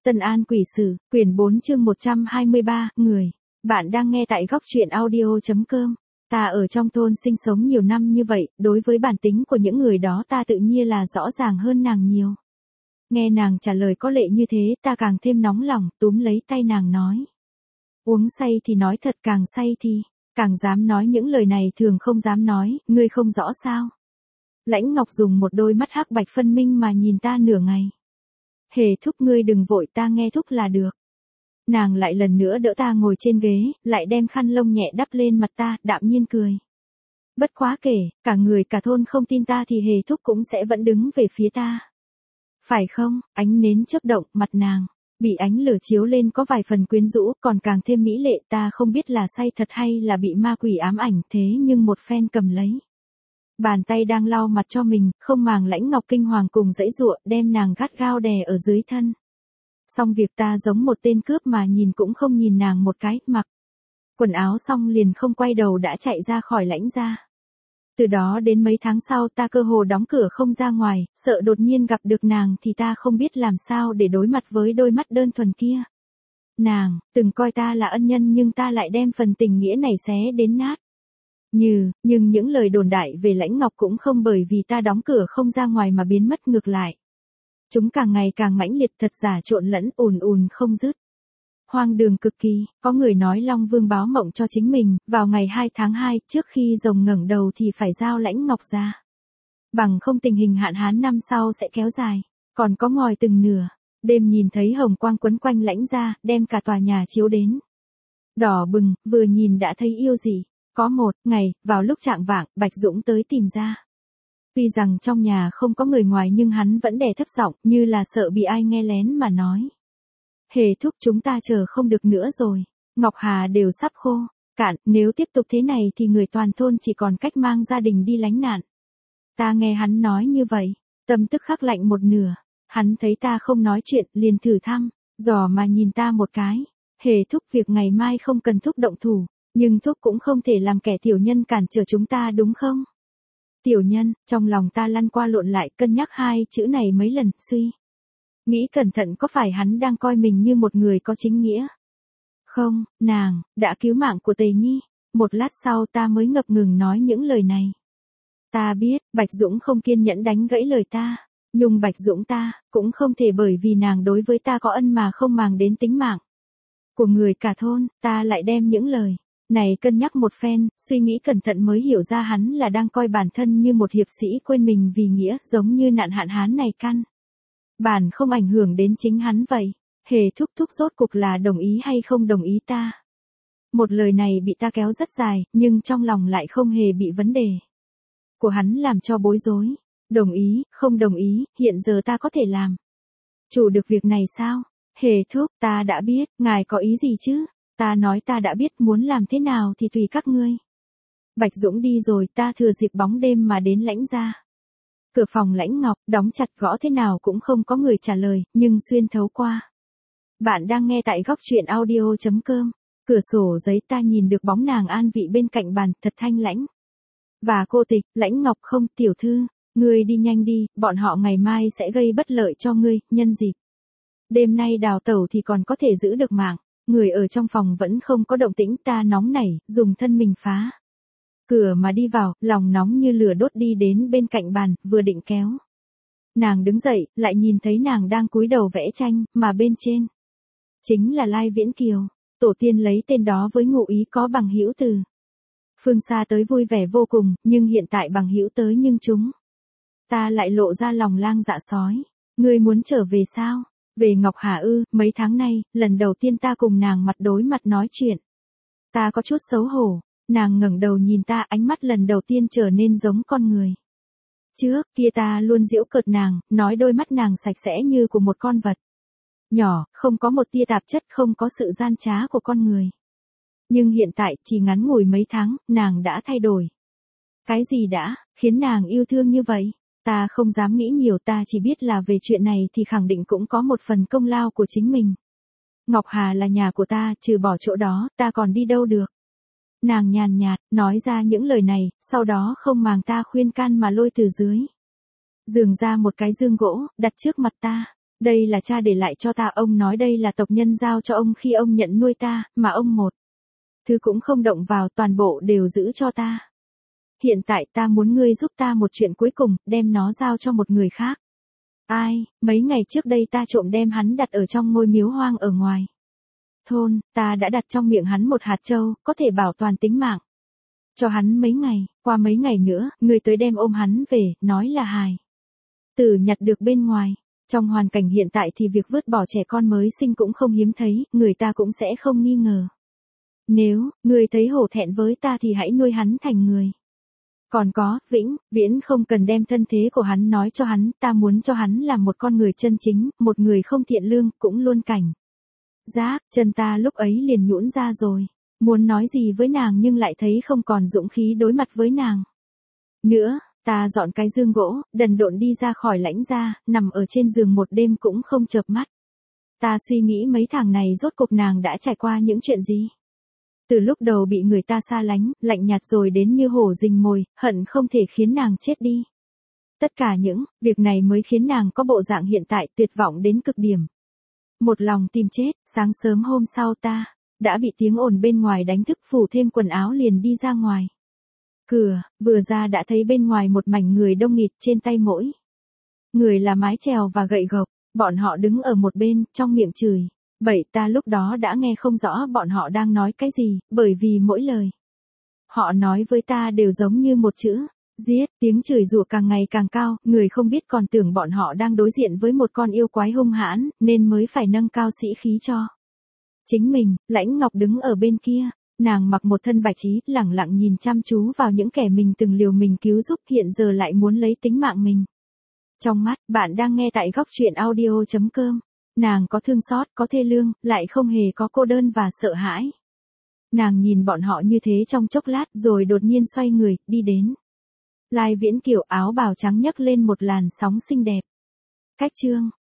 Tân An Quỷ Sử, quyển 4 chương 123, người. Bạn đang nghe tại góc truyện audio.com. Ta ở trong thôn sinh sống nhiều năm như vậy, đối với bản tính của những người đó ta tự nhiên là rõ ràng hơn nàng nhiều. Nghe nàng trả lời có lệ như thế ta càng thêm nóng lòng, túm lấy tay nàng nói. Uống say thì nói thật, càng say thì, càng dám nói những lời này thường không dám nói, ngươi không rõ sao. Lãnh Ngọc dùng một đôi mắt hắc bạch phân minh mà nhìn ta nửa ngày. Hề Thúc, ngươi đừng vội, ta nghe Thúc là được. Nàng lại lần nữa đỡ ta ngồi trên ghế, lại đem khăn lông nhẹ đắp lên mặt ta, đạm nhiên cười. Bất quá kể, cả người cả thôn không tin ta thì Hề Thúc cũng sẽ vẫn đứng về phía ta. Phải không? Ánh nến chớp động, mặt nàng bị ánh lửa chiếu lên có vài phần quyến rũ, còn càng thêm mỹ lệ. Ta không biết là say thật hay là bị ma quỷ ám ảnh, thế nhưng một phen cầm lấy bàn tay đang lau mặt cho mình, không màng Lãnh Ngọc kinh hoàng cùng giãy giụa, đem nàng gắt gao đè ở dưới thân. Xong việc ta giống một tên cướp mà nhìn cũng không nhìn nàng một cái, mặc quần áo xong liền không quay đầu đã chạy ra khỏi Lãnh gia. Từ đó đến mấy tháng sau ta cơ hồ đóng cửa không ra ngoài, sợ đột nhiên gặp được nàng thì ta không biết làm sao để đối mặt với đôi mắt đơn thuần kia. Nàng từng coi ta là ân nhân nhưng ta lại đem phần tình nghĩa này xé đến nát. Nhưng những lời đồn đại về Lãnh Ngọc cũng không bởi vì ta đóng cửa không ra ngoài mà biến mất, ngược lại. Chúng càng ngày càng mãnh liệt, thật giả trộn lẫn, ùn ùn không dứt. Hoang đường cực kỳ, có người nói Long Vương báo mộng cho chính mình, vào ngày 2 tháng 2, trước khi rồng ngẩng đầu thì phải giao Lãnh Ngọc ra. Bằng không tình hình hạn hán năm sau sẽ kéo dài, còn có ngòi từng nửa. Đêm nhìn thấy hồng quang quấn quanh Lãnh gia, đem cả tòa nhà chiếu đến đỏ bừng, vừa nhìn đã thấy yêu dị. Có một ngày, vào lúc chạng vạng, Bạch Dũng tới tìm ra. Tuy rằng trong nhà không có người ngoài nhưng hắn vẫn đè thấp giọng, như là sợ bị ai nghe lén mà nói. Hề Thúc, chúng ta chờ không được nữa rồi. Ngọc Hà đều sắp khô cạn, nếu tiếp tục thế này thì người toàn thôn chỉ còn cách mang gia đình đi lánh nạn. Ta nghe hắn nói như vậy, tâm tức khắc lạnh một nửa. Hắn thấy ta không nói chuyện, liền thử thăm dò mà nhìn ta một cái. Hề Thúc, việc ngày mai không cần Thúc động thủ. Nhưng Thúc cũng không thể làm kẻ tiểu nhân cản trở chúng ta đúng không? Tiểu nhân, trong lòng ta lăn qua lộn lại, cân nhắc hai chữ này mấy lần, suy nghĩ cẩn thận có phải hắn đang coi mình như một người có chính nghĩa? Không, nàng đã cứu mạng của Tề Nhi. Một lát sau ta mới ngập ngừng nói những lời này. Ta biết, Bạch Dũng không kiên nhẫn đánh gãy lời ta. Nhưng Bạch Dũng ta cũng không thể bởi vì nàng đối với ta có ân mà không màng đến tính mạng của người cả thôn. Ta lại đem những lời này cân nhắc một phen, suy nghĩ cẩn thận mới hiểu ra hắn là đang coi bản thân như một hiệp sĩ quên mình vì nghĩa, giống như nạn hạn hán này căn bản không ảnh hưởng đến chính hắn vậy. Hề Thúc rốt cục là đồng ý hay không đồng ý ta? Một lời này bị ta kéo rất dài, nhưng trong lòng lại không hề bị vấn đề của hắn làm cho bối rối. Đồng ý, không đồng ý, hiện giờ ta có thể làm chủ được việc này sao? Hề Thúc, ta đã biết, ngài có ý gì chứ? Ta nói ta đã biết, muốn làm thế nào thì tùy các ngươi. Bạch Dũng đi rồi, ta thừa dịp bóng đêm mà đến Lãnh gia. Cửa phòng Lãnh Ngọc đóng chặt, gõ thế nào cũng không có người trả lời, nhưng xuyên thấu qua. Bạn đang nghe tại góc truyện audio.com. Cửa sổ giấy ta nhìn được bóng nàng an vị bên cạnh bàn, thật thanh lãnh và cô tịch. Lãnh Ngọc, không, tiểu thư, ngươi đi nhanh đi, bọn họ ngày mai sẽ gây bất lợi cho ngươi, nhân dịp đêm nay đào tẩu thì còn có thể giữ được mạng. Người ở trong phòng vẫn không có động tĩnh, ta nóng nảy, dùng thân mình phá cửa mà đi vào, lòng nóng như lửa đốt đi đến bên cạnh bàn, vừa định kéo nàng đứng dậy, lại nhìn thấy nàng đang cúi đầu vẽ tranh, mà bên trên chính là Lai Viễn Kiều. Tổ tiên lấy tên đó với ngụ ý có bằng hữu từ phương xa tới vui vẻ vô cùng, nhưng hiện tại bằng hữu tới nhưng chúng ta lại lộ ra lòng lang dạ sói. Ngươi muốn trở về sao? Về Ngọc Hà ư? Mấy tháng nay, lần đầu tiên ta cùng nàng mặt đối mặt nói chuyện. Ta có chút xấu hổ. Nàng ngẩng đầu nhìn ta, ánh mắt lần đầu tiên trở nên giống con người. Trước kia ta luôn giễu cợt nàng, nói đôi mắt nàng sạch sẽ như của một con vật nhỏ, không có một tia tạp chất, không có sự gian trá của con người. Nhưng hiện tại, chỉ ngắn ngủi mấy tháng, nàng đã thay đổi. Cái gì đã khiến nàng yêu thương như vậy? Ta không dám nghĩ nhiều, ta chỉ biết là về chuyện này thì khẳng định cũng có một phần công lao của chính mình. Ngọc Hà là nhà của ta, trừ bỏ chỗ đó, ta còn đi đâu được. Nàng nhàn nhạt, nói ra những lời này, sau đó không màng ta khuyên can mà lôi từ dưới giường ra một cái dương gỗ, đặt trước mặt ta. Đây là cha để lại cho ta, ông nói đây là tộc nhân giao cho ông khi ông nhận nuôi ta, mà ông một thứ cũng không động vào, toàn bộ đều giữ cho ta. Hiện tại ta muốn ngươi giúp ta một chuyện cuối cùng, đem nó giao cho một người khác. Ai, mấy ngày trước đây ta trộm đem hắn đặt ở trong ngôi miếu hoang ở ngoài thôn, ta đã đặt trong miệng hắn một hạt châu, có thể bảo toàn tính mạng. Cho hắn mấy ngày, qua mấy ngày nữa, ngươi tới đem ôm hắn về, nói là hài tử nhặt được bên ngoài. Trong hoàn cảnh hiện tại thì việc vứt bỏ trẻ con mới sinh cũng không hiếm thấy, người ta cũng sẽ không nghi ngờ. Nếu, ngươi thấy hổ thẹn với ta thì hãy nuôi hắn thành người. Còn có, Viễn không cần đem thân thế của hắn nói cho hắn, ta muốn cho hắn là một con người chân chính, một người không thiện lương, cũng luôn cảnh giác. Chân ta lúc ấy liền nhũn ra rồi, muốn nói gì với nàng nhưng lại thấy không còn dũng khí đối mặt với nàng nữa. Ta dọn cái giường gỗ, đần độn đi ra khỏi lãnh gia, nằm ở trên giường một đêm cũng không chợp mắt. Ta suy nghĩ mấy tháng này rốt cuộc nàng đã trải qua những chuyện gì. Từ lúc đầu bị người ta xa lánh, lạnh nhạt rồi đến như hổ rình mồi, hận không thể khiến nàng chết đi. Tất cả những việc này mới khiến nàng có bộ dạng hiện tại tuyệt vọng đến cực điểm. Một lòng tìm chết, sáng sớm hôm sau ta đã bị tiếng ồn bên ngoài đánh thức, phủ thêm quần áo liền đi ra ngoài. Cửa, vừa ra đã thấy bên ngoài một mảnh người đông nghịt, trên tay mỗi người là mái chèo và gậy gộc, bọn họ đứng ở một bên, trong miệng chửi bậy. Ta lúc đó đã nghe không rõ bọn họ đang nói cái gì, bởi vì mỗi lời họ nói với ta đều giống như một chữ giết. Tiếng chửi rủa càng ngày càng cao, người không biết còn tưởng bọn họ đang đối diện với một con yêu quái hung hãn, nên mới phải nâng cao sĩ khí cho chính mình. Lãnh Ngọc đứng ở bên kia, nàng mặc một thân bạch y, lẳng lặng nhìn chăm chú vào những kẻ mình từng liều mình cứu giúp, hiện giờ lại muốn lấy tính mạng mình. Trong mắt, bạn đang nghe tại góc truyện audio.com. Nàng có thương xót, có thê lương, lại không hề có cô đơn và sợ hãi. Nàng nhìn bọn họ như thế trong chốc lát, rồi đột nhiên xoay người, đi đến Lai Viễn Kiều, áo bào trắng nhấc lên một làn sóng xinh đẹp. Cách chương